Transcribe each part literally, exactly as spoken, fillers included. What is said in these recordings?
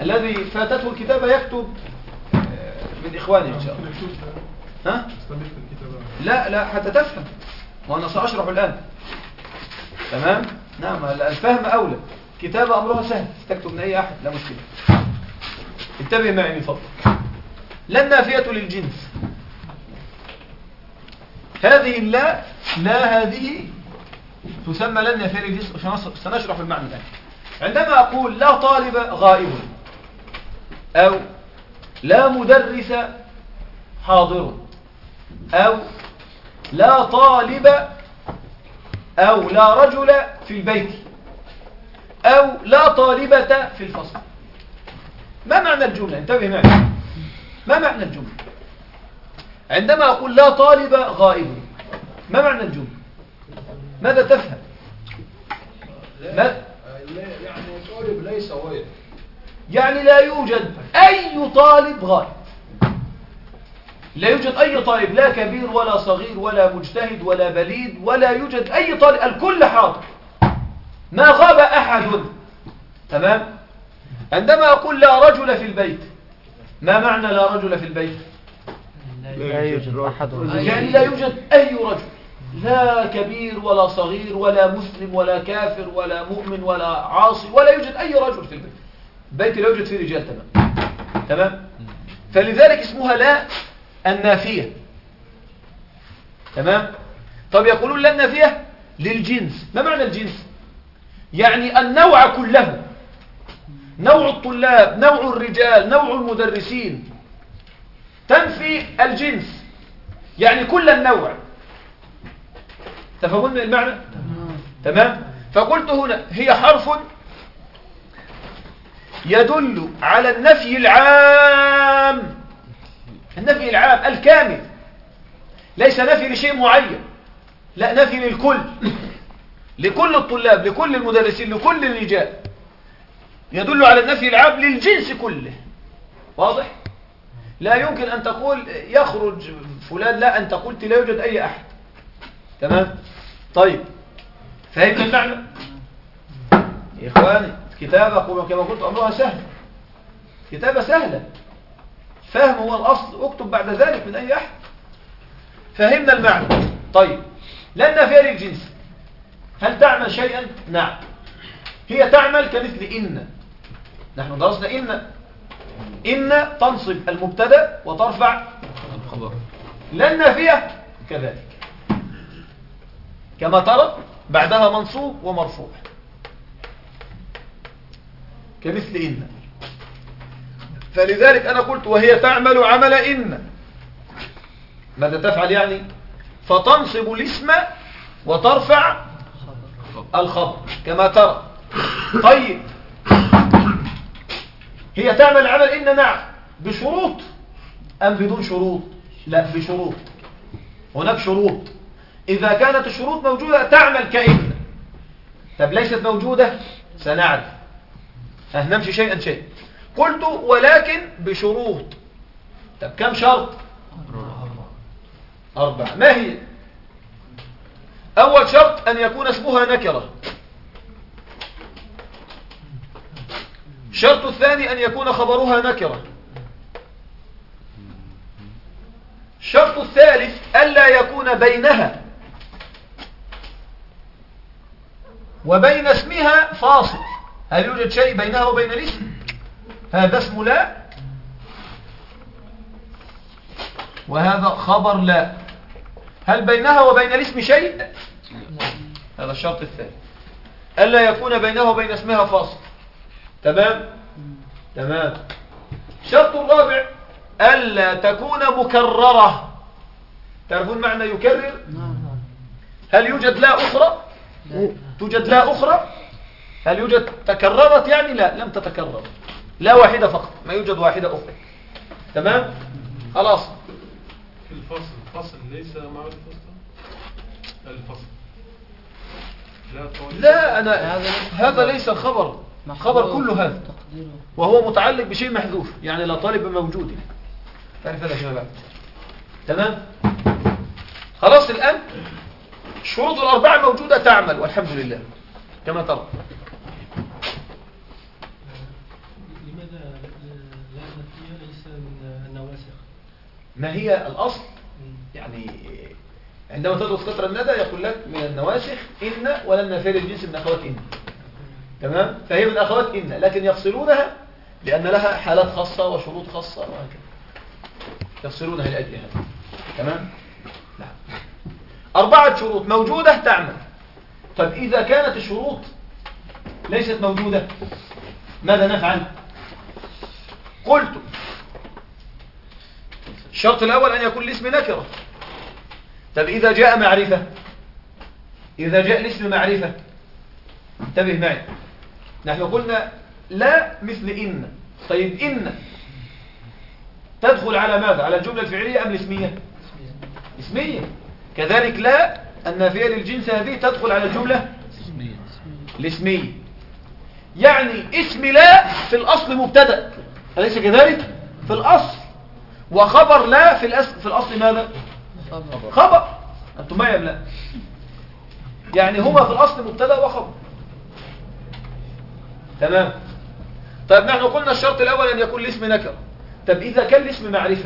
الذي فاتته الكتابة يكتب من إخواني إن شاء الله. ها؟ لا لا حتى تفهم، وأنا سأشرح الآن. تمام؟ نعم، الفهم أولى. كتابة أمرها سهل، تكتب من أي أحد لا مشكلة. انتبه معي من فضلك. لا النافية للجنس، هذه اللا لا هذه تسمى لا النافية للجنس، سنشرح المعنى الآن. عندما أقول لا طالب غائب، أو لا مدرس حاضر، أو لا طالب، أو لا رجل في البيت، أو لا طالبة في الفصل، ما معنى الجملة؟ انتبه معي. ما معنى الجملة؟ عندما أقول لا طالب غائب، ما معنى الجملة؟ ماذا تفهم؟ ما؟ يعني طالب ليس غائب، يعني لا يوجد أي طالب غائب، لا يوجد أي طالب، لا كبير ولا صغير ولا مجتهد ولا بليد، ولا يوجد أي طالب، الكل حاضر، ما غاب أحد. تمام؟ عندما أقول لا رجل في البيت، ما معنى لا رجل في البيت؟ لا يوجد أحد، يعني لا يوجد أي رجل، لا كبير ولا صغير ولا مسلم ولا كافر ولا مؤمن ولا عاصي، ولا يوجد أي رجل في البيت. البيت لا يوجد فيه رجال. تمام؟ تمام؟ فلذلك اسمها لا النافية. تمام؟ طب يقولون لا النافية للجنس، ما معنى الجنس؟ يعني النوع كله، نوع الطلاب، نوع الرجال، نوع المدرسين، تنفي الجنس، يعني كل النوع. تفهمون المعنى؟ تمام؟ فقلت هنا هي حرف يدل على النفي العام، النفي العام الكامل، ليس نفي لشيء معين، لا نفي للكل، لكل الطلاب، لكل المدرسين، لكل الرجال، يدل على النفي العام للجنس كله. واضح؟ لا يمكن أن تقول يخرج فلان، لا، أنت قلت لا يوجد أي أحد. تمام؟ طيب، فهمت المعنى؟ يا إخواني، كتابة كما قلت أمرها سهل، كتابة سهلة، فهم هو الأصل، اكتب بعد ذلك من أي أحد. فهمنا المعنى. طيب، لا النافية للجنس، هل تعمل شيئا؟ نعم، هي تعمل كمثل إن. نحن درسنا إن إن تنصب المبتدا وترفع الخبر. لا النافية كذلك، كما ترى بعدها منصوب ومرفوع كمثل إن. فلذلك أنا قلت وهي تعمل عمل إن. ماذا تفعل يعني؟ فتنصب الاسم وترفع الخبر كما ترى. طيب، هي تعمل عمل إن، نعم، بشروط أم بدون شروط؟ لا، بشروط. هناك شروط، إذا كانت الشروط موجودة تعمل كإن. طب ليست موجودة، سنعرف، نمشي شيئا شيئا. قلت ولكن بشروط. طب كم شرط؟ أربعة. ما هي؟ أول شرط أن يكون اسمها نكرة. الشرط الثاني أن يكون خبرها نكرة. الشرط الثالث ألا يكون بينها وبين اسمها فاصل. هل يوجد شيء بينها وبين الاسم؟ هذا اسم لا، وهذا خبر لا. هل بينها وبين الاسم شيء؟ هذا الشرط الثاني، ألا يكون بينها وبين اسمها فاصل. تمام؟ تمام. الشرط الرابع ألا تكون مكررة. تعرفون معنى يكرر؟ هل يوجد لا أخرى؟ توجد لا أخرى؟ هل يوجد تكررت يعني؟ لا، لم تتكرر، لا واحدة فقط، ما يوجد واحدة أخرى. تمام؟ خلاص. في الفصل، الفصل ليس مع الفصل الفصل لا, لا أنا هذا ليس الخبر، خبر كله هذا، وهو متعلق بشيء محذوف، يعني لا طالب موجود. تعرف هذا فيما بعد. تمام؟ خلاص. الآن الشروط الأربعة موجودة تعمل والحمد لله كما ترى. لماذا ما هي الأصل؟ يعني عندما تدرس قطر الندى يقول لك من النواسخ إن ولن نافية للجنس من أخوات إن. تمام؟ فهي من أخوات إن، لكن يفصلونها لأن لها حالات خاصة وشروط خاصة وهكذا. يفصلونها لأجل هذا. تمام؟ نعم. أربعة شروط موجودة تعمل. طب إذا كانت الشروط ليست موجودة ماذا نفعل؟ قلت الشرط الأول أن يكون الاسم نكرة. طب إذا جاء معرفة، إذا جاء الاسم معرفة، انتبه معي، نحن قلنا لا مثل إن. طيب إن تدخل على ماذا؟ على الجملة الفعلية أم الاسمية؟ اسمية. كذلك لا النافية للجنس هذه تدخل على الجملة الاسمية. يعني اسم لا في الأصل مبتدأ، أليس كذلك؟ في الأصل. وخبر لا في الأصل, في الأصل ماذا؟ خبر. أنتم معي أم لا؟ يعني هما في الأصل مبتدأ وخبر. تمام. طيب نحن قلنا الشرط الأول أن يكون الاسم نكرة. طب إذا كان الاسم معرفة،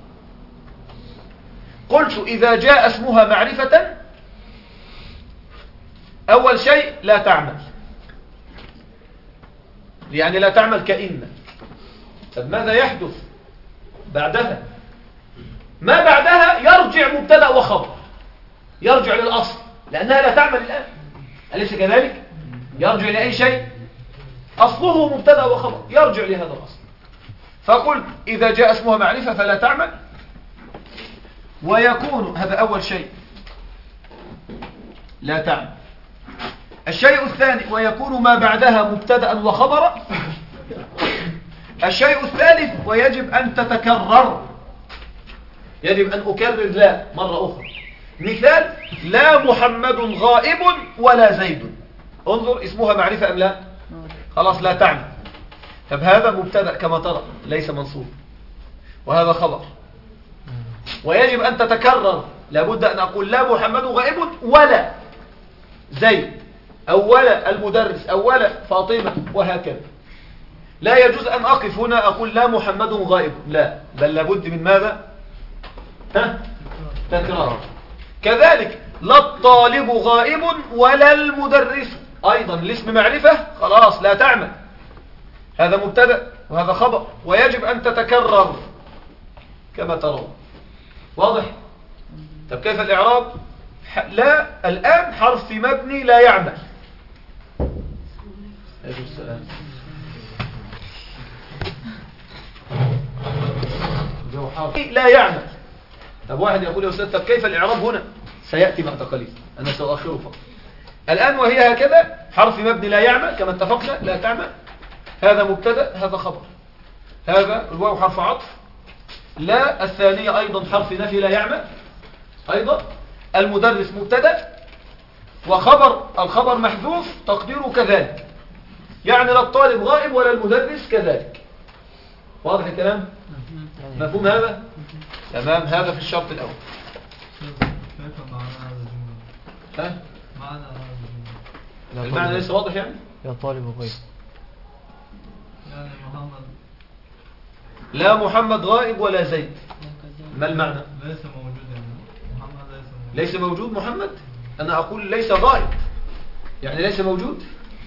قلت إذا جاء اسمها معرفة أول شيء لا تعمل، يعني لا تعمل كإن. طب ماذا يحدث بعدها؟ ما بعدها يرجع مبتدأ وخبر، يرجع للأصل لأنها لا تعمل الآن، أليس كذلك؟ يرجع لأي شيء أصله مبتدأ وخبر، يرجع لهذا الأصل. فقلت إذا جاء اسمها معرفة فلا تعمل، ويكون هذا أول شيء لا تعمل. الشيء الثاني ويكون ما بعدها مبتدأ وخبرا. الشيء الثالث ويجب أن تتكرر، يجب أن أكرر لا مرة أخرى. مثال لا محمد غائب ولا زيد، انظر اسمها معرفة أم لا؟ خلاص لا تعمل. طب هذا مبتدأ كما ترى ليس منصوب، وهذا خبر، ويجب أن تتكرر، لابد أن أقول لا محمد غائب ولا زيد أو ولا المدرس أو ولا فاطمة وهكذا. لا يجوز أن أقف هنا أقول لا محمد غائب، لا، بل لابد من ماذا؟ ها؟ تكرار. كذلك لا الطالب غائب ولا المدرس، أيضا الاسم معرفة خلاص لا تعمل، هذا مبتدأ وهذا خبر، ويجب أن تتكرر كما ترون. واضح؟ طب كيف الإعراب؟ لا الآن حرف مبني لا يعمل. السلام. لا يعمل. طب واحد يقول يا أستاذ طب كيف الإعراب هنا؟ سيأتي مع تقليد، أنا سأؤخره فقط. الآن وهي هكذا حرف مبني لا يعمل كما اتفقنا، لا تعمل، هذا مبتدأ هذا خبر، هذا الواو حرف عطف، لا الثانية أيضا حرف نفي لا يعمل أيضا، المدرس مبتدأ وخبر الخبر محذوف تقديره كذلك، يعني لا الطالب غائب ولا المدرس كذلك. واضح الكلام؟ مفهوم هذا؟ تمام. هذا في الشرط الأول. كيف معنى هذا الجملة؟ ها؟ معنى هذا الجملة المعنى ليس واضح يعني؟ يا طالب غيب، يعني محمد لا محمد غائب ولا زيد، ما المعنى؟ ليس موجود، يعني محمد ليس موجود. ليس موجود محمد؟ أنا أقول ليس غائب، يعني ليس موجود.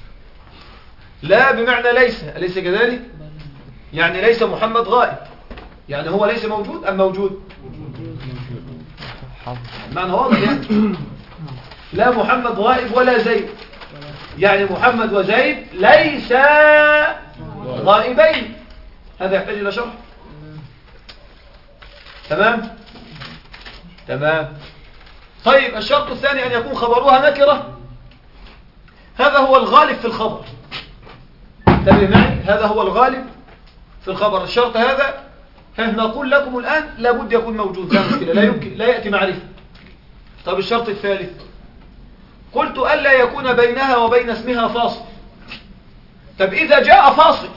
لا بمعنى ليس، أليس كذلك؟ يعني ليس محمد غائب، يعني هو ليس موجود أم موجود؟ معنى واضح يعني. لا محمد غائب ولا زيد، يعني محمد وزيد ليس غائبين، هذا يحتاج إلى شرح. تمام؟ تمام. طيب الشرط الثاني أن يكون خبرها نكرة، هذا هو الغالب في الخبر، انتبه معي، هذا هو الغالب في الخبر. الشرط هذا نقول لكم الآن لابد يكون موجود، لا مشكلة، لا يمكن لا يأتي معرفة. طب الشرط الثالث قلت ألا يكون بينها وبين اسمها فاصل. طب إذا جاء فاصل،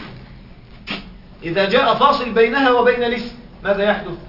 إذا جاء فاصل بينها وبين الاسم ماذا يحدث؟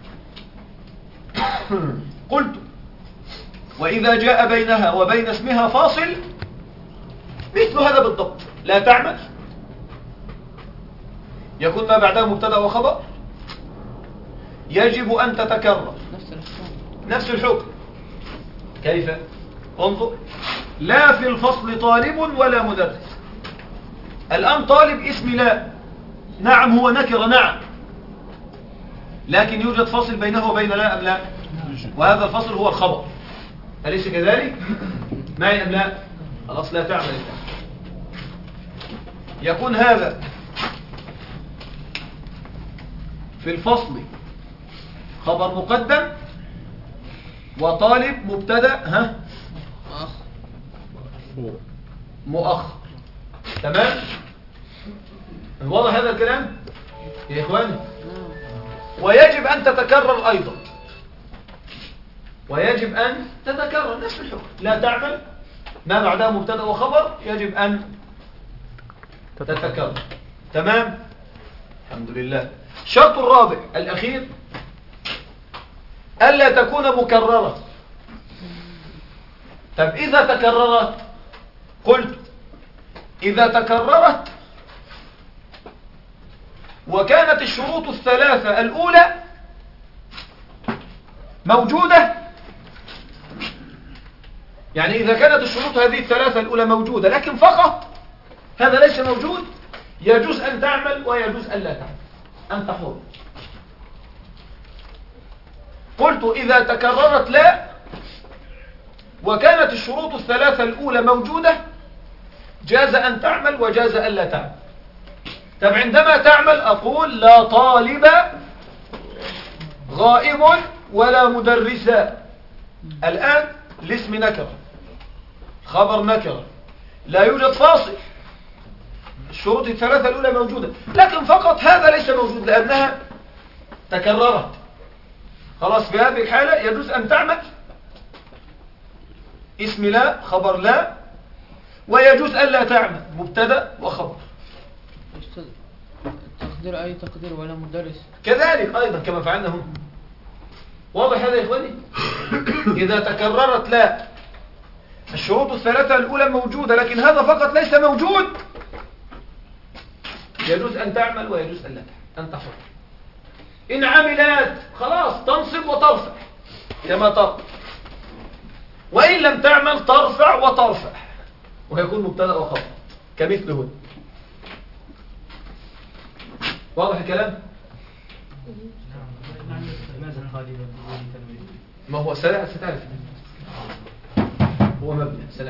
قلت وإذا جاء بينها وبين اسمها فاصل مثل هذا بالضبط، لا تعمل، يكون ما بعدها مبتدأ وخبر، يجب أن تتكرر نفس الحكم. نفس الحكم. كيف؟ انظر، لا في الفصل طالب ولا مدرس. الآن طالب اسم لا، نعم هو نكرة، نعم، لكن يوجد فاصل بينه وبين لا أم لا؟ وهذا الفصل هو الخبر، أليس كذلك؟ معي أم لا؟ خلاص لا تعمل الآن. يكون هذا في الفصل خبر مقدم، وطالب مبتدأ ها أخ. مؤخر. تمام؟ واضح هذا الكلام يا إخواني؟ ويجب أن تتكرر أيضا، ويجب أن تتكرر نفس الحكم. لا تعمل ما بعدها مبتدأ وخبر، يجب أن تتكرر. تمام؟ الحمد لله. الشرط الرابع الأخير ألا تكون مكررة. طب إذا تكررت، قلت إذا تكررت وكانت الشروط الثلاثة الأولى موجودة، يعني إذا كانت الشروط هذه الثلاثة الأولى موجودة لكن فقط هذا ليس موجود، يجوز أن تعمل ويجوز أن لا تعمل، أنت حر. قلت إذا تكررت لا وكانت الشروط الثلاثة الأولى موجودة جاز أن تعمل وجاز أن لا تعمل. طب عندما تعمل أقول لا طالب غائب ولا مدرسا. الآن الاسم نكرة، خبر نكرة، لا يوجد فاصل، الشروط الثلاثة الأولى موجودة، لكن فقط هذا ليس موجود لأنها تكررت. خلاص في هذه الحالة يجوز أن تعمل اسم لا خبر لا، ويجوز أن لا تعمل مبتدأ وخبر. تقدير أي تقدير ولا مدرس كذلك أيضا كما فعلنا هم. واضح هذا يا إخواني؟ إذا تكررت لا الشروط الثلاثة الأولى موجودة لكن هذا فقط ليس موجود، يجوز أن تعمل ويجوز أن لا تعمل، أنت حر. إن عملت خلاص تنصب وترفع كما ترفع، وإن لم تعمل ترفع وترفع ويكون مبتدأ وخبر كمثل هنا. واضح الكلام؟ ما هو سلع ستعرف هو مبنى سلع.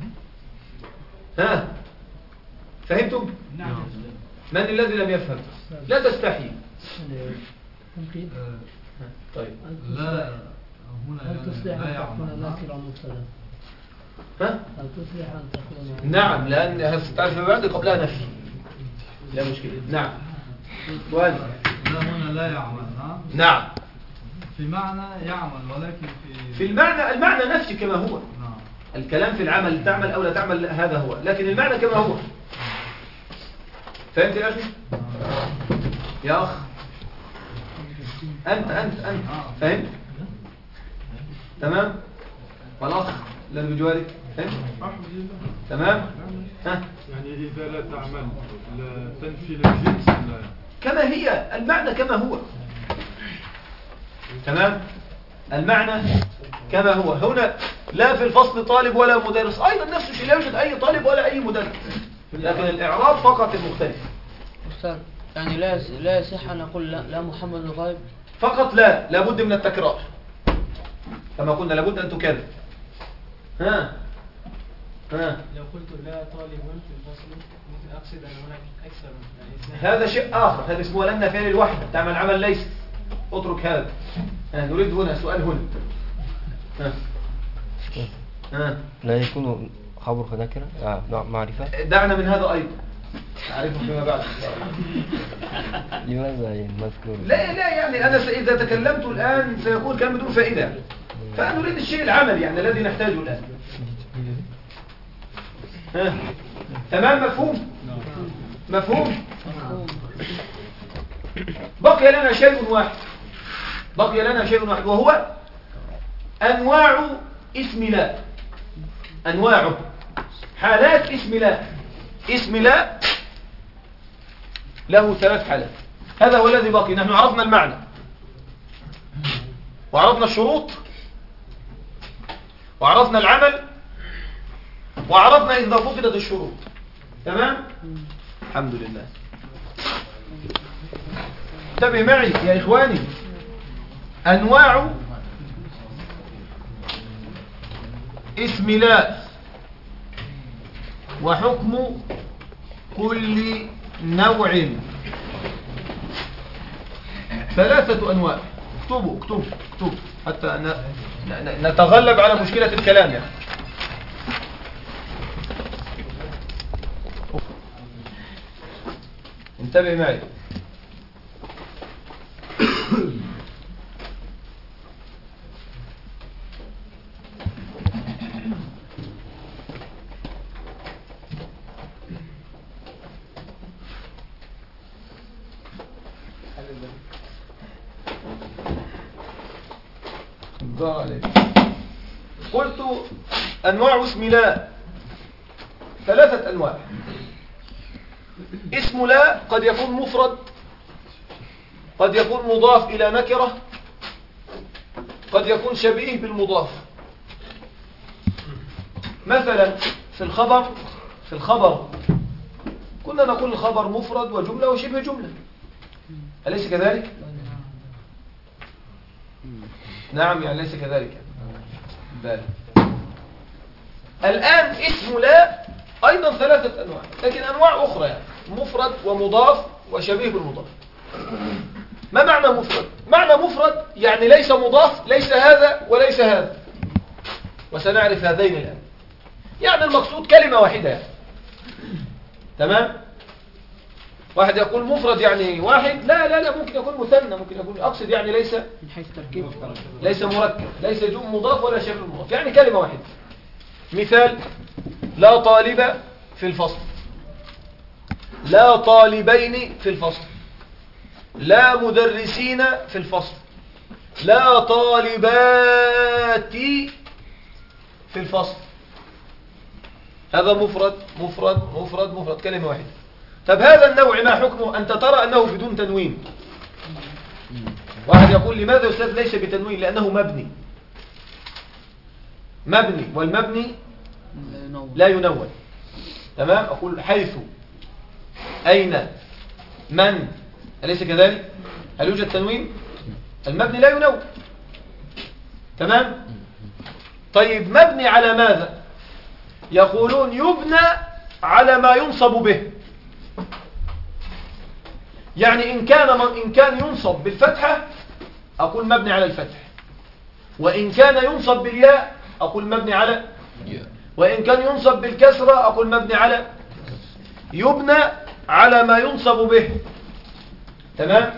ها فهمتم؟ نعم. من الذي لم يفهم؟ لا تستحي. ممكن. طيب لا هنا هل تصلح لا أن يعمل. تكون ناكرة مبتدأ؟ ها؟ هل تصلح أن تكون نعم، لأن ستعرف بعد قبلها نفي، لا مشكلة. نعم وأنت؟ لا هنا لا يعمل. نعم. نعم في معنى يعمل ولكن في في المعنى، المعنى نفسي كما هو. نعم. الكلام في العمل تعمل أو لا تعمل هذا هو، لكن المعنى كما هو. فهمت يا أخي؟ يا أخ أنت أنت أنت فهمت؟ تمام؟ والأخ الذي بجوارك فهمت؟ تمام؟ ها؟ يعني إذا لا تعمل لا تنفي الجنس لا كما هي، المعنى كما هو. تمام؟ المعنى كما هو. هنا لا في الفصل طالب ولا مدرس، أيضا نفس الشيء، لا يوجد أي طالب ولا أي مدرس، لكن الإعراب فقط المختلف. أستاذ يعني لا لا يصح أن أقول لا, لا محمد الغائب فقط لا، لابد من التكرار كما قلنا، لابد أن تكرر. ها ها لو قلت لا طالب في الفصل ممكن أقصد أن هناك أكثر من اثنين. هذا شيء آخر، هذا اسمه لن فعل الوحدة، تعمل عمل ليس. اترك هذا. ها نريد هنا سؤال هنا. ها ها لا يكون خبر نكرة آه معرفة. دعنا من هذا أيضا أعرفه فيما بعد. لماذا المذكور؟ لا لا يعني أنا إذا تكلمت الآن سيكون كلام بدون فائدة، فنريد الشيء العمل يعني الذي نحتاجه الآن. ها تمام مفهوم؟ مفهوم؟ بقي لنا شيء واحد، بقي لنا شيء واحد وهو أنواع اسم لا، أنواعه حالات اسم لا. اسم لا له ثلاث حالات، هذا هو الذي بقي. نحن عرفنا المعنى، وعرفنا الشروط وعرفنا العمل وعرفنا إذا فقدت الشروط. تمام؟ الحمد لله. انتبه معي يا إخواني، أنواع اسم لا وحكم كل نوع ثلاثة أنواع. اكتبوا اكتبوا اكتبوا حتى نتغلب على مشكلة الكلام يعني. انتبه معي. قلت أنواع اسم لا ثلاثة أنواع. اسم لا قد يكون مفرد، قد يكون مضاف إلى نكرة، قد يكون شبيه بالمضاف. مثلا في الخبر في الخبر كنا نقول الخبر مفرد وجملة وشبه جملة، أليس كذلك؟ نعم يعني ليس كذلك. بل الآن اسم لا أيضا ثلاثة أنواع، لكن أنواع أخرى يعني مفرد ومضاف وشبيه بالمضاف. ما معنى مفرد؟ معنى مفرد يعني ليس مضاف، ليس هذا وليس هذا، وسنعرف هذين الآن. يعني المقصود كلمة واحدة يعني. تمام؟ واحد يقول مفرد يعني واحد، لا لا لا ممكن يكون مثنى، ممكن يكون أقصد يعني ليس من حيث تركيب ليس مركب، ليس جم مضاف ولا شبه مضاف، يعني كلمة واحدة. مثال: لا طالب في الفصل، لا طالبين في الفصل، لا مدرسين في الفصل، لا طالبات في الفصل. هذا مفرد مفرد مفرد مفرد كلمة واحدة. طب هذا النوع ما حكمه؟ أنت ترى أنه بدون تنوين. واحد يقول لماذا يا أستاذ ليس بتنوين؟ لأنه مبني مبني والمبني لا ينون. تمام؟ أقول حيث، أين، من، أليس كذلك؟ هل يوجد تنوين؟ المبني لا ينون. تمام؟ طيب مبني على ماذا؟ يقولون يبنى على ما ينصب به. يعني إن كان إن كان ينصب بالفتحة أقول مبني على الفتح، وإن كان ينصب بالياء أقول مبني على، وإن كان ينصب بالكسرة أقول مبني على. يبنى على ما ينصب به. تمام؟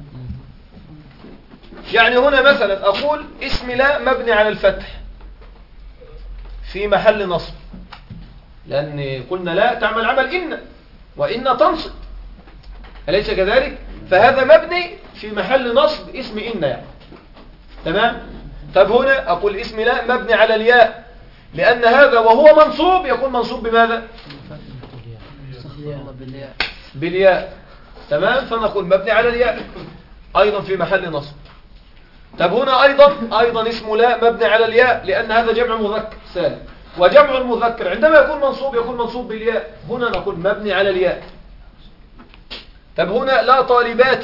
يعني هنا مثلا أقول اسم لا مبني على الفتح في محل نصب، لأن قلنا لا تعمل عمل إن، وإن تنصب، أليس كذلك؟ فهذا مبني في محل نصب اسم إن يعني. تمام؟ طب هنا أقول اسم لا مبني على الياء، لأن هذا وهو منصوب يكون منصوب بماذا؟ بالياء. تمام؟ فنقول مبني على الياء أيضا في محل نصب. طب هنا أيضا أيضا اسم لا مبني على الياء، لأن هذا جمع مذكر سالم، وجمع المذكر عندما يكون منصوب يكون منصوب بالياء، هنا نقول مبني على الياء. طب هنا لا طالبات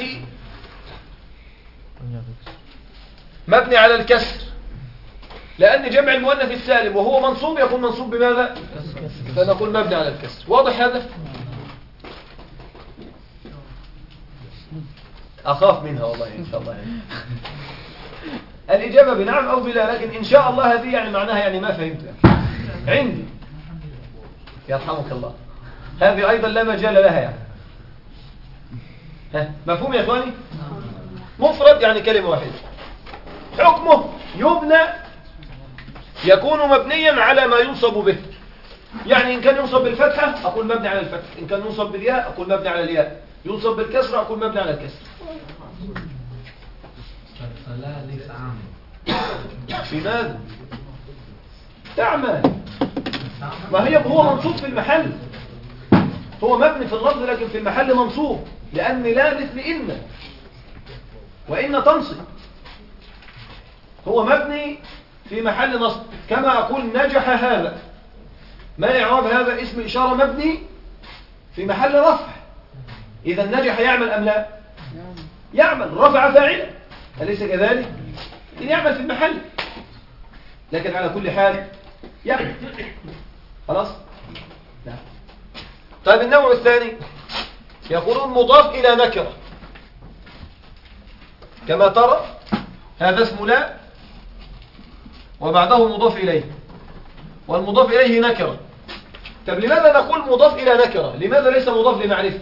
مبني على الكسر، لأن جمع المؤنث السالم وهو منصوب يكون منصوب بماذا؟ فنقول مبني على الكسر. واضح هذا؟ أخاف منها والله إن شاء الله يعني. الإجابة بنعم أو بلا، لكن إن شاء الله هذه يعني معناها يعني ما فهمتها عندي. يرحمك الله. هذه أيضا لا مجال لها يعني. ها مفهوم يا إخواني؟ مفرد يعني كلمة واحدة. حكمه يبنى، يكون مبنيا على ما ينصب به. يعني إن كان ينصب بالفتحة أقول مبني على الفتح، إن كان ينصب بالياء أقول مبني على الياء، ينصب بالكسرة أقول مبني على الكسر. فلا ليس عامل في ماذا؟ تعمل. ما هي هو منصوب في المحل، هو مبني في اللفظ لكن في المحل منصوب، لأن لا مثل إن، وإن تنصب. هو مبني في محل نصب، كما أقول نجح هذا. ما إعراب هذا؟ اسم إشارة مبني في محل رفع. إذا نجح يعمل أم لا؟ يعمل، رفع فاعلا، أليس كذلك؟ يعمل في المحل، لكن على كل حال يعمل. خلاص؟ لا. طيب النوع الثاني يقولون مضاف إلى نكرة، كما ترى هذا اسم لا وبعده مضاف إليه، والمضاف إليه نكرة. طب لماذا نقول مضاف إلى نكرة؟ لماذا ليس مضاف لمعرفة؟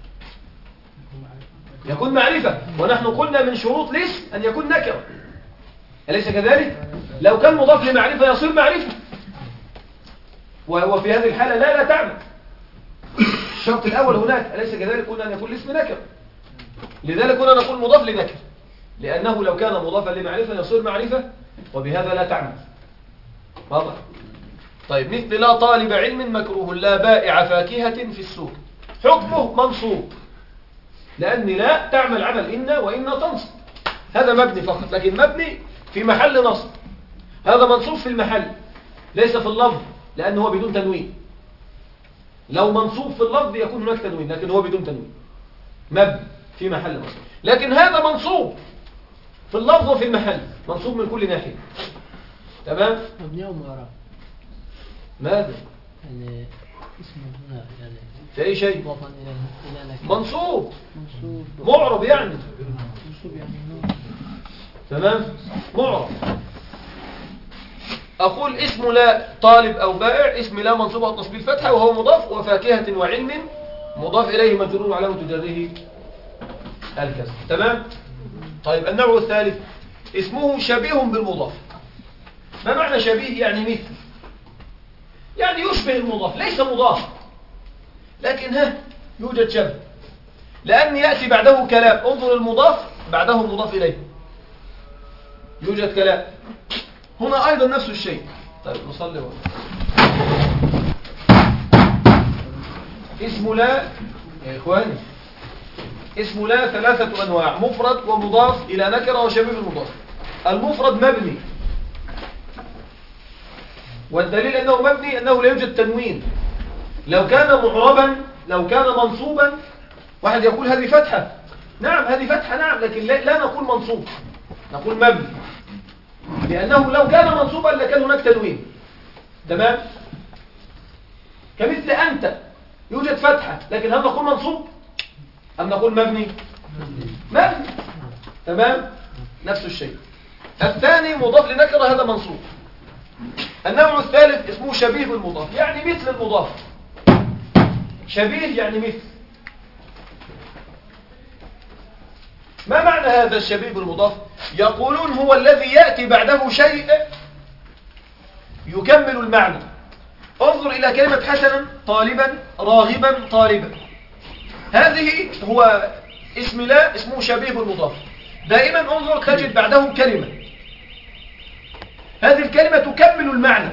يكون معرفة، ونحن قلنا من شروط الاسم أن يكون نكرة، أليس كذلك؟ لو كان مضاف لمعرفة يصير معرفة، وهو في هذه الحالة لا لا تعمل. الشرط الأول هناك، أليس كذلك؟ قلنا أن يكون الاسم نكرة، لذلك كنا نقول مضاف لنكرة، لأنه لو كان مضافا لمعرفة يصير معرفة، وبهذا لا تعمل. واضح؟ طيب مثل لا طالب علم مكروه، لا بائع فاكهة في السوق، حكمه منصوب، لأن لا تعمل عمل إن وإن تنصب، هذا مبني فقط، لكن مبني في محل نصب. هذا منصوب في المحل ليس في اللفظ، لأنه هو بدون تنوين. لو منصوب في اللفظ يكون هناك تنوين، لكن هو بدون تنوين، مبني في محل نصب. لكن هذا منصوب في اللفظ وفي المحل، منصوب من كل ناحية. تمام؟ مبني ومعرب. ماذا؟ يعني اسمه هنا يعني في أي شيء؟ مضافا إلى إلى نكرة. منصوب، منصوب. معرب يعني. منصوب يعني نور. تمام؟ معرب. أقول اسم لا طالب أو بائع، اسم لا منصوب على النصب بالفتحة وهو مضاف، وفاكهة وعلم مضاف إليه مجرور علامة جره الكسر. تمام؟ طيب النوع الثالث اسمه شبيه بالمضاف. ما معنى شبيه؟ يعني مثل، يعني يشبه المضاف، ليس مضاف لكن ها يوجد شبه، لأن يأتي بعده كلام. انظر المضاف بعده المضاف إليه، يوجد كلام. هنا أيضا نفس الشيء. طيب نصلي وقت. اسم لا يا إخواني، اسم لا ثلاثة أنواع: مفرد ومضاف إلى نكرة وشبيه المضاف. المفرد مبني، والدليل أنه مبني أنه لا يوجد تنوين. لو كان معربا، لو كان منصوبا، واحد يقول هذه فتحة، نعم هذه فتحة، نعم، لكن لا, لا نقول منصوب، نقول مبني، لأنه لو كان منصوبا لكان هناك تنوين. تمام؟ كمثل أنت يوجد فتحة، لكن هل نقول منصوب أم نقول مبني؟ مبني. تمام؟ نفس الشيء. الثاني مضاف لنكرة، هذا منصوب. النوع الثالث اسمه شبيه بالمضاف، يعني مثل المضاف. شبيه يعني مثل. ما معنى هذا الشبيه بالمضاف؟ يقولون هو الذي يأتي بعده شيء يكمل المعنى. انظر إلى كلمة حسنا، طالبا، راغبا، طالبا، هذه هو اسم لا اسمه شبيه بالمضاف. دائما انظر تجد بعده كلمة، هذه الكلمة تكمل المعنى.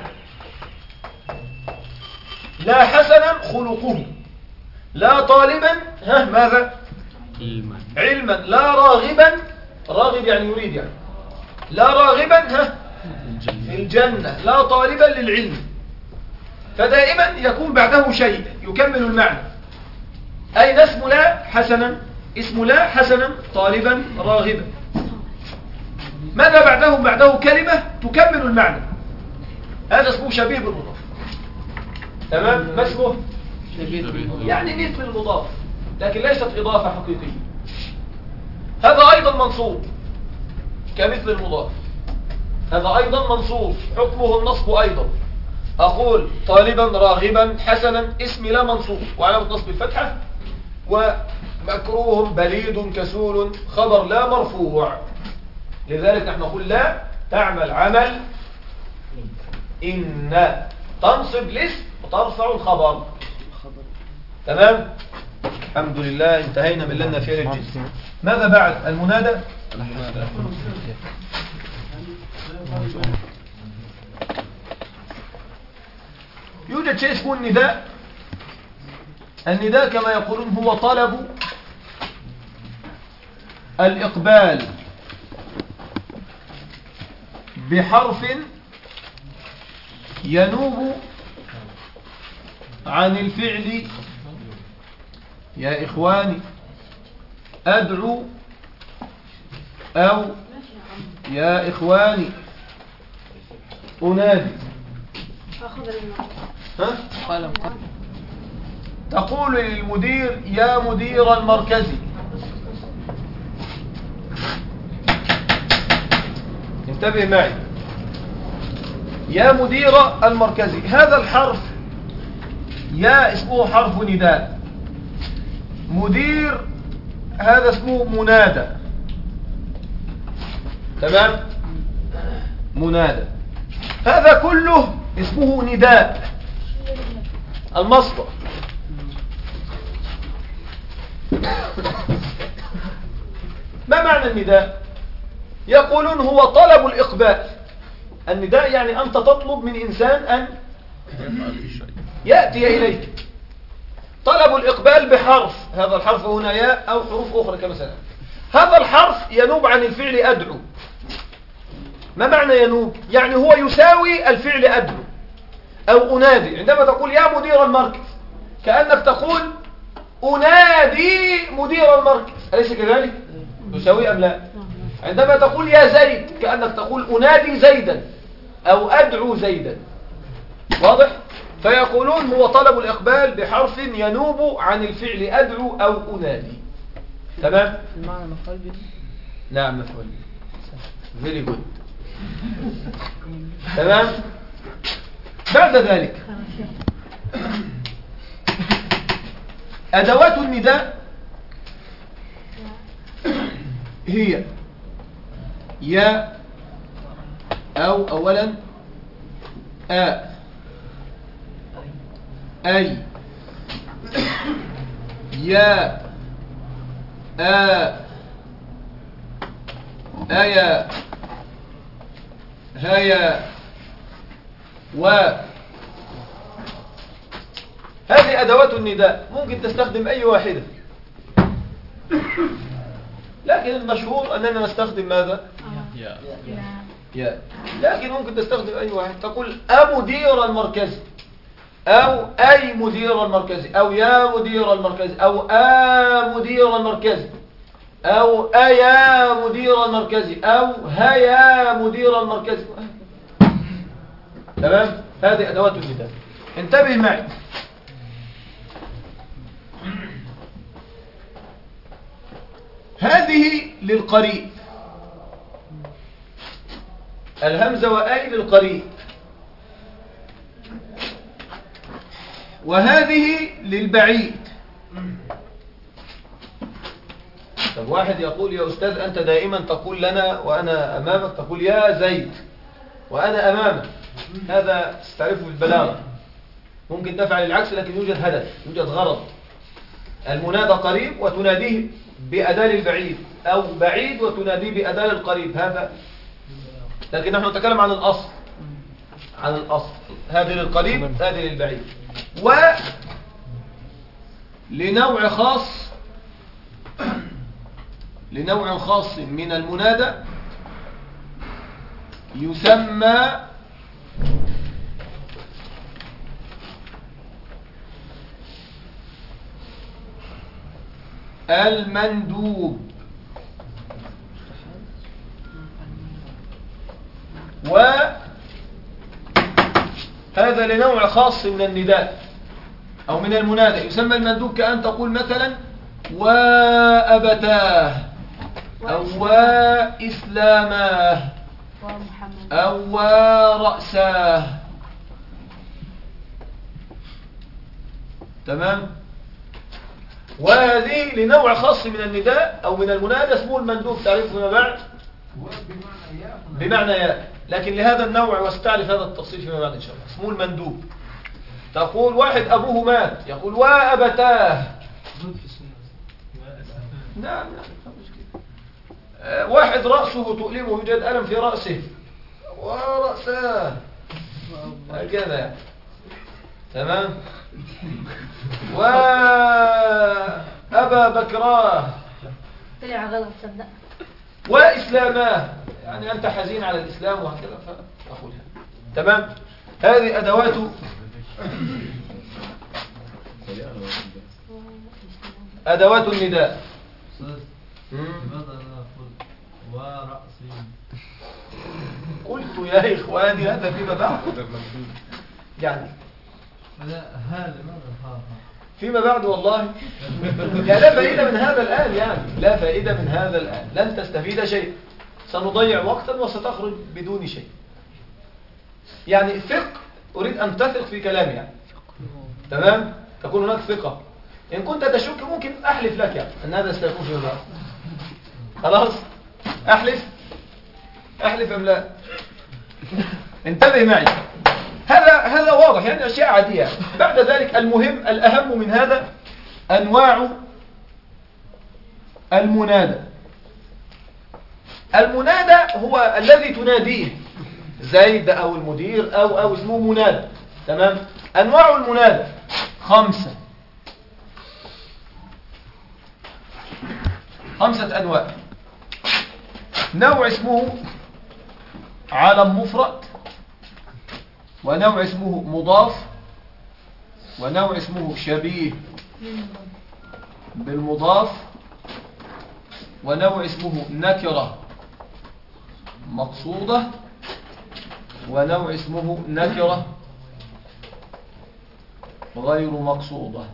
لا حسنا خلقه، لا طالبا ها ماذا؟ علما. علما. لا راغبا، راغب يعني يريد يعني، لا راغبا ها في الجنة، لا طالبا للعلم. فدائما يكون بعده شيء يكمل المعنى. أين اسم لا؟ حسنا. اسم لا حسنا، طالبا، راغبا. ماذا بعده؟ بعده كلمة تكمل المعنى، هذا اسمه شبيه بالمضاف. تمام؟ ما اسمه؟ يعني مثل المضاف، لكن ليست إضافة حقيقية. هذا أيضا منصوب كمثل المضاف، هذا أيضا منصوب، حكمه النصب أيضا. أقول طالبا، راغبا، حسنا، اسم لا منصوب وعلامة نصب الفتحة، ومكروه بليد كسول خبر لا مرفوع. لذلك نحن نقول لا تعمل عمل إن، تنصب الاسم وترفع الخبر. تمام؟ الحمد لله انتهينا من لنا فعل الجنس. ماذا بعد المنادى؟ يوجد شيء اسمه النداء. النداء كما يقولون هو طلب الإقبال بحرف ينوب عن الفعل يا إخواني أدعو أو يا إخواني أنادي. ها؟ تقول للمدير يا مدير المركزي. انتبه معي، يا مدير المركزي. هذا الحرف يا اسمه حرف نداء، مدير هذا اسمه منادى. تمام؟ منادى هذا كله اسمه نداء المصدر. ما معنى النداء؟ يقولون هو طلب الإقبال. النداء يعني أنت تطلب من إنسان أن يأتي إليك. طلب الإقبال بحرف، هذا الحرف هنا ياء أو حروف أخرى كمثلا. هذا الحرف ينوب عن الفعل أدعو. ما معنى ينوب؟ يعني هو يساوي الفعل أدعو أو أنادي. عندما تقول يا مدير المركز كأنك تقول أنادي مدير المركز، أليس كذلك؟ يساوي أم لا؟ عندما تقول يا زيد كأنك تقول أنادي زيدا أو أدعو زيدا. واضح؟ فيقولون هو طلب الإقبال بحرف ينوب عن الفعل أدعو أو أنادي. تمام؟ المعنى مفعول به. نعم مفعول به. very good. تمام؟ بعد ذلك أدوات النداء هي يا أو أولا أ أي يا أ أيا هيا و. هذه أدوات النداء ممكن تستخدم أي واحدة، لكن المشهور أننا نستخدم ماذا؟ يا يا لكن ممكن تستخدم أي واحد. تقول أمدير المركزي أو أي مدير المركزي أو يا مدير المركزي أو آ مدير المركزي أو أيا مدير المركزي أو هيا مدير المركزي. تمام؟ هذه أدوات النداء. انتبه معي، هذه للقريب، الهمزة وآي للقريب، وهذه للبعيد. طب واحد يقول يا أستاذ أنت دائما تقول لنا وأنا أمامك تقول يا زيد وأنا أمامك، هذا تعرفه بالبلاغة. ممكن تفعل العكس لكن يوجد هدف، يوجد غرض. المنادى قريب وتناديه بأداة البعيد، أو بعيد وتناديه بأداة القريب، هذا. لكن نحن نتكلم عن الأصل، عن الأصل. هذه للقريب هذه للبعيد. ولنوع خاص، لنوع خاص من المنادى يسمى المندوب. وهذا لنوع خاص من النداء أو من المنادى يسمى المندوب، كأن تقول مثلا وأبتاه أو وإسلاماه أو ورأساه. تمام؟ وهذه لنوع خاص من النداء أو من المنادى اسمه المندوب، تعرفه فيما بعد بمعنى يا، لكن لهذا النوع واستعرف هذا التفصيل فيما بعد إن شاء الله. اسمه المندوب. تقول واحد أبوه مات يقول وأبتاه. نعم نعم. واحد رأسه تؤلمه يوجد ألم في رأسه ورأساه هكذا. تمام. وأبا بكراه طلع غلط صدق. وإسلاماه يعني أنت حزين على الإسلام وهكذا فأقولها. تمام. هذه أدوات أدوات النداء. لماذا نقول ورأسي؟ قلت يا إخواني هذا فيما بعد يعني لا ها لماذا ها فيما بعد والله لا, لا فائدة من هذا الآن يعني لا فائدة من هذا الآن لن تستفيد شيء سنضيع وقتا وستخرج بدون شيء يعني ثق أريد أن تثق في كلامي يعني تمام تكون هناك ثقة إن كنت تشك ممكن أحلف لك يعني أن هذا سيكون فيما بعد خلاص أحلف أحلف أم لا انتبه معي هذا هذا واضح يعني أشياء عادية بعد ذلك المهم الأهم من هذا أنواع المنادى المنادى هو الذي تناديه زيد أو المدير أو أو اسمه منادى تمام أنواع المنادى خمسة خمسة أنواع نوع اسمه علم مفرد ونوع اسمه مضاف ونوع اسمه شبيه بالمضاف ونوع اسمه نكرة مقصودة ونوع اسمه نكرة غير مقصودة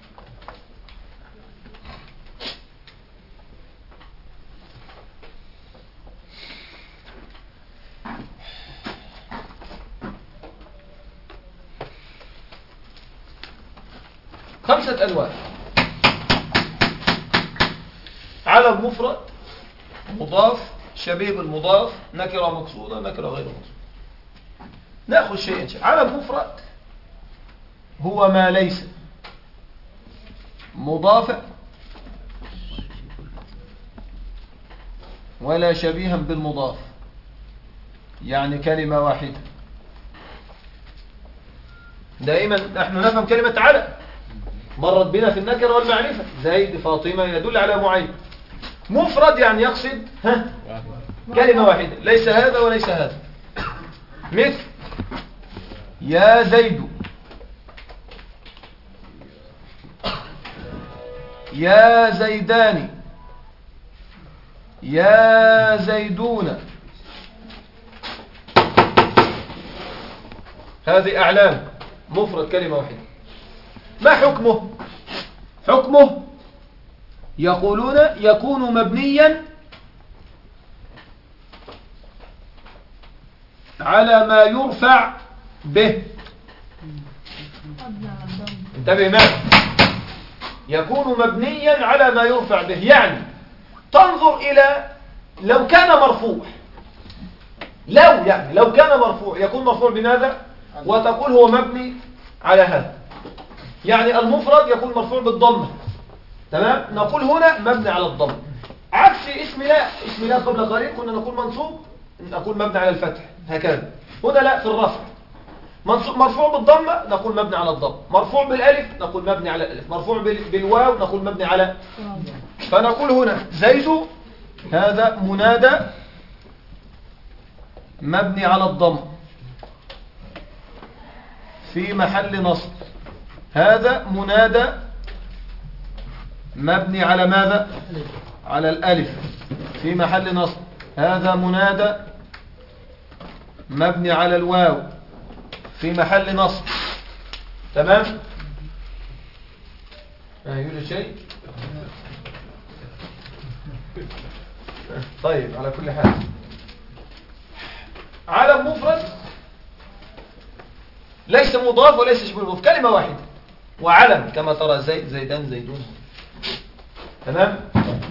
خمسة أنواع علم مفرد مضاف شبيه بالمضاف نكرة مقصودة نكرة غير مقصودة نأخذ شيئا شيئا علم مفرد هو ما ليس مضافا ولا شبيها بالمضاف يعني كلمة واحدة دائما نحن نفهم كلمة علم مرت بنا في النكرة والمعرفة زيد فاطمة يدل على معين مفرد يعني يقصد ها كلمة واحدة ليس هذا وليس هذا مثل يا زيد يا زيدان يا زيدون هذه أعلام مفرد كلمة واحدة ما حكمه حكمه يقولون يكون مبنيا على ما يرفع به انتبه معي يكون مبنيا على ما يرفع به يعني تنظر إلى لو كان مرفوع لو يعني لو كان مرفوع يكون مرفوع بماذا وتقول هو مبني على هذا يعني المفرد يكون مرفوع بالضمة تمام نقول هنا مبني على الضمة عكس اسم لا اسم لا قبل قليل كنا نقول منصوب نقول مبني على الفتح هكذا هنا لا في الرفع منصوب مرفوع بالضمة نقول مبني على الضم مرفوع بالالف نقول مبني على الالف مرفوع بالواو نقول مبني على فنقول هنا زيد هذا منادى مبني على الضم في محل نصب هذا منادى مبني على ماذا على الالف في محل نصب هذا منادى مبني على الواو في محل نصب تمام ما يوجد شيء طيب على كل حال علم مفرد ليس مضاف وليس شبه مضاف كلمة واحدة وعلم كما ترى زيد زيدان زيدون تمام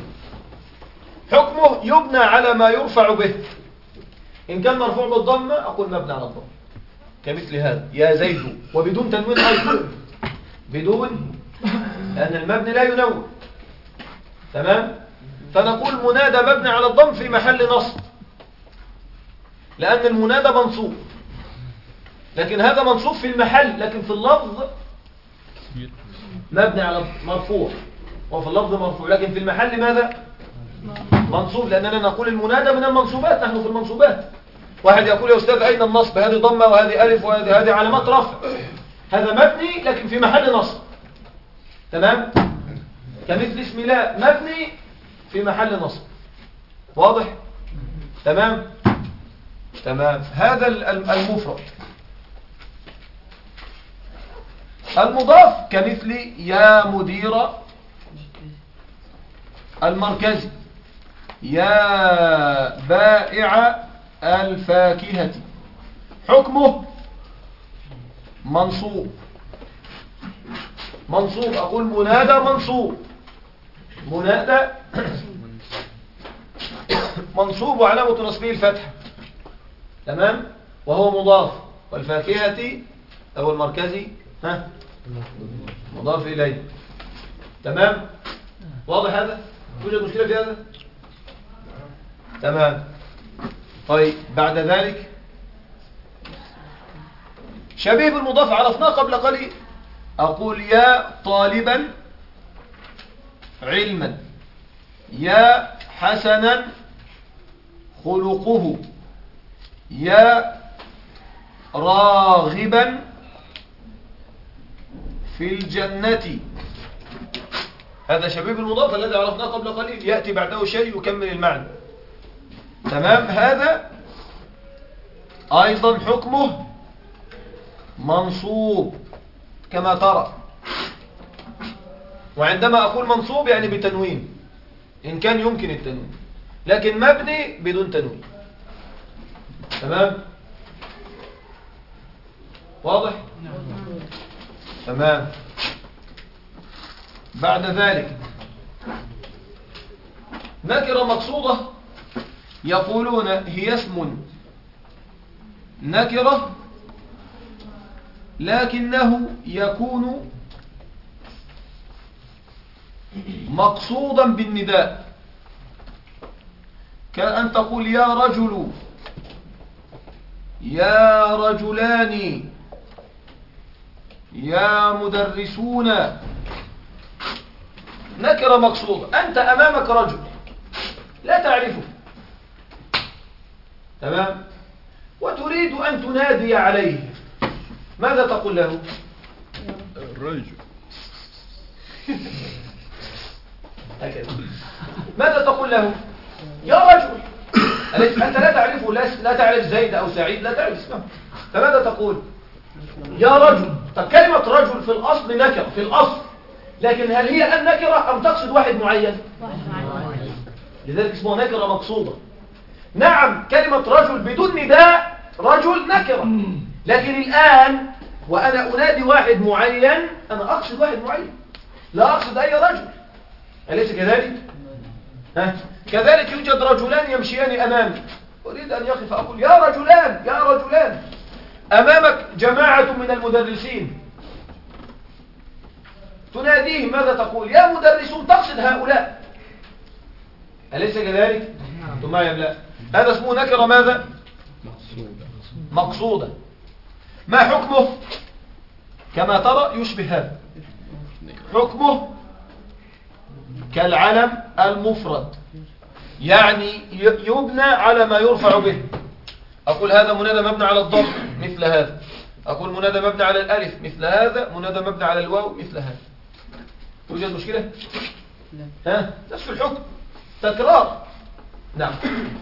حكمه يبنى على ما يرفع به إن كان مرفوع بالضمة أقول مبنى على الضمة كمثل هذا يا زيد وبدون تنوين أيضا بدون لأن المبني لا ينون تمام فنقول منادى مبني على الضم في محل نصب لأن المنادى منصوب لكن هذا منصوب في المحل لكن في اللفظ مبني على مرفوع وفي اللفظ مرفوع لكن في المحل ماذا منصوب، لأننا نقول المنادى من المنصوبات، نحن في المنصوبات. واحد يقول يا أستاذ أين النصب؟ هذه ضمة وهذه ألف وهذه هذه علامات رفع، هذا مبني لكن في محل نصب. تمام؟ كمثل اسم لا مبني في محل نصب. واضح؟ تمام؟ تمام. هذا المفرد. المضاف كمثل يا مدير المركزي، يا بائع الفاكهة. حكمه منصوب. منصوب أقول منادى منصوب، منادى منصوب وعلامة نصبه الفتحة. تمام؟ وهو مضاف، والفاكهة أو المركزي ها مضاف إليه. تمام؟ واضح هذا؟ توجد مشكلة في هذا؟ تمام. طيب بعد ذلك شبيه بالمضاف عرفناه قبل قليل. أقول يا طالبا علما، يا حسنا خلقه، يا راغبا في الجنة. هذا شبيه بالمضاف الذي عرفناه قبل قليل، يأتي بعده شيء يكمل المعنى. تمام. هذا أيضا حكمه منصوب كما ترى. وعندما أقول منصوب يعني بتنوين إن كان يمكن التنوين، لكن مبني بدون تنوين. تمام. واضح؟ تمام. بعد ذلك نكرة مقصودة يقولون هي اسم نكرة لكنه يكون مقصودا بالنداء، كأن تقول يا رجل، يا رجلان، يا مدرسون. نكرة مقصودة، أنت أمامك رجل لا تعرفه، تمام، وتريد أن تنادي عليه، ماذا تقول له؟ الرجل. هكذا. ماذا تقول له؟ يا رجل. أنت لا تعرفه، لا تعرف زيد أو سعيد، لا تعرف اسمه، فماذا تقول؟ يا رجل. طب كلمة رجل في الأصل نكرة في الأصل، لكن هل هي النكرة أم تقصد واحد معين؟ لذلك اسمه نكرة مقصودة. نعم كلمة رجل بدون نداء رجل نكرة، لكن الآن وأنا أنادي واحد معين أنا أقصد واحد معين، لا أقصد أي رجل. أليس كذلك؟ ها؟ كذلك يوجد رجلان يمشيان أمامي، أريد أن يقف أقول يا رجلان، يا رجلان. أمامك جماعة من المدرسين تناديهم، ماذا تقول؟ يا مدرسون، تقصد هؤلاء. أليس كذلك؟ ثم يملأ. هذا اسمه نكرة ماذا؟ مقصودة. ما حكمه؟ كما ترى يشبه هذا. حكمه كالعلم المفرد، يعني يبنى على ما يرفع به. أقول هذا منادى مبنى على الضم مثل هذا، أقول منادى مبنى على الألف مثل هذا، منادى مبنى على الواو مثل هذا. توجد مشكلة؟ ها؟ نفس الحكم، تكرار. نعم.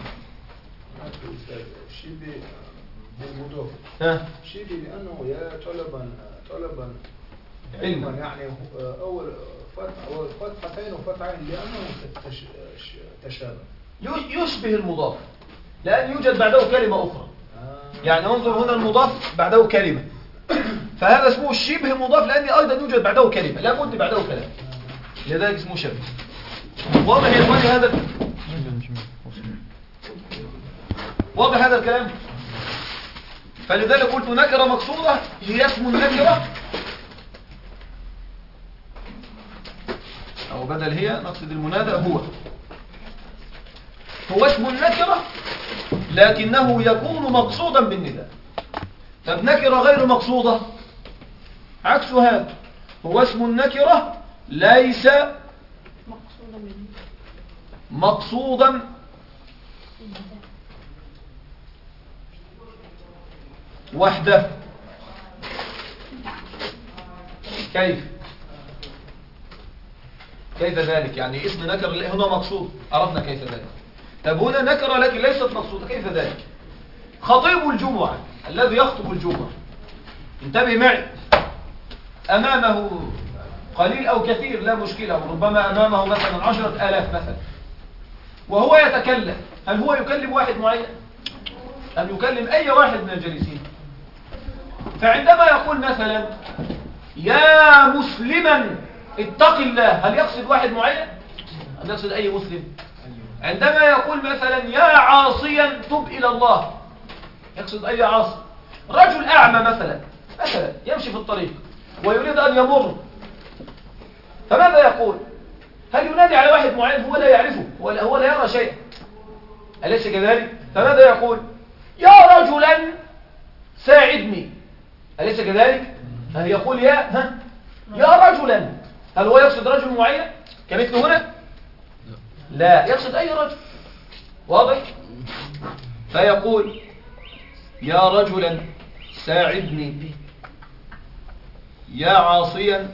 شبه بالمضاف. ها؟ شبه لأنه يا طلبا طلبا علما، علما، يعني أول فتح أول فتحتين وفتحين لأنه تش- تشابه. يشبه المضاف لأن يوجد بعده كلمة أخرى. يعني انظر هنا المضاف بعده كلمة، فهذا اسمه شبه مضاف لأن أيضا يوجد بعده كلمة، لا بد بعده كلام، لذلك اسمه شبه. واضح يا إخواني هذا؟ واضح هذا الكلام؟ فلذلك قلت نكرة مقصودة هي اسم النكرة، أو بدل هي نقصد المنادى هو هو اسم النكرة لكنه يكون مقصودا بالنداء. طب نكرة غير مقصودة عكس هذا، هو اسم النكرة ليس مقصودا وحده. كيف كيف ذلك؟ يعني اسم نكر هنا مقصود، عرفنا كيف ذلك. طب هنا نكرة لكن ليست مقصودة، كيف ذلك؟ خطيب الجمعة الذي يخطب الجمعة، انتبه معي، أمامه قليل أو كثير لا مشكلة، وربما أمامه مثلا عشرة آلاف مثلا، وهو يتكلم، هل هو يكلم واحد معين أم يكلم أي واحد من الجالسين؟ فعندما يقول مثلا يا مسلما اتق الله، هل يقصد واحد معين أم يقصد أي مسلم؟ عندما يقول مثلا يا عاصيا تب إلى الله، يقصد أي عاصي؟ رجل أعمى مثلا مثلا يمشي في الطريق ويريد أن يمر، فماذا يقول؟ هل ينادي على واحد معين هو لا يعرفه، هو لا, هو لا يرى شيئا، أليس كذلك؟ فماذا يقول؟ يا رجلا ساعدني، أليس كذلك؟ يقول يا ها يا رجلا، هل هو يقصد رجل معين كمثل هنا؟ لا، يقصد أي رجل، واضح؟ فيقول يا رجلا ساعدني، يا عاصيا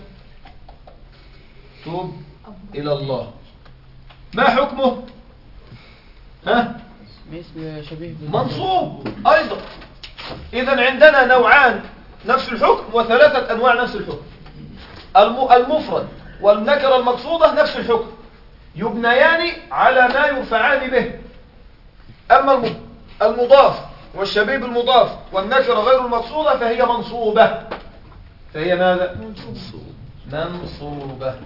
توب إلى الله. ما حكمه؟ ها؟ باسم شبيه منصوب أيضا. إذن عندنا نوعان نفس الحكم وثلاثة أنواع نفس الحكم. المفرد والنكرة المقصودة نفس الحكم، يبنيان على ما يرفعان به. أما المضاف والشبيب المضاف والنكرة غير المقصودة فهي منصوبة، فهي ماذا؟ منصوبة.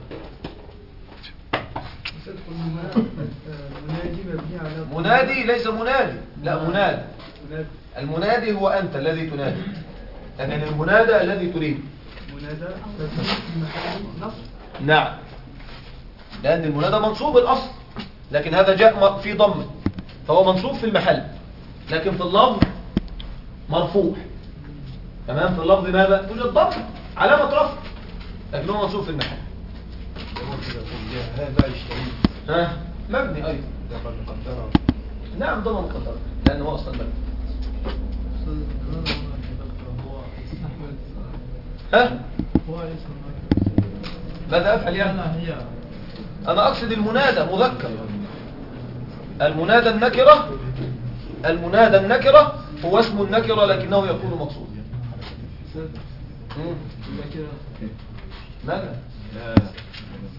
منادي ليس منادي، لا منادي. المنادي هو أنت الذي تنادي، لأن المنادى الذي تريد. منادى نعم، لأن المنادى منصوب الأصل، لكن هذا جاء في ضمه فهو منصوب في المحل، لكن في اللفظ مرفوع. تمام؟ في اللفظ ماذا؟ توجد ضم علامة رفع، لكن هو منصوب في المحل. ها مبني أيضا. نعم ضمن مقدرة لأنه هو أصلا مبني. ها ماذا أفعل يعني؟ أنا أقصد المنادى مذكر، المنادى النكرة، المنادى النكرة هو اسم النكرة لكنه يكون مقصود. ماذا؟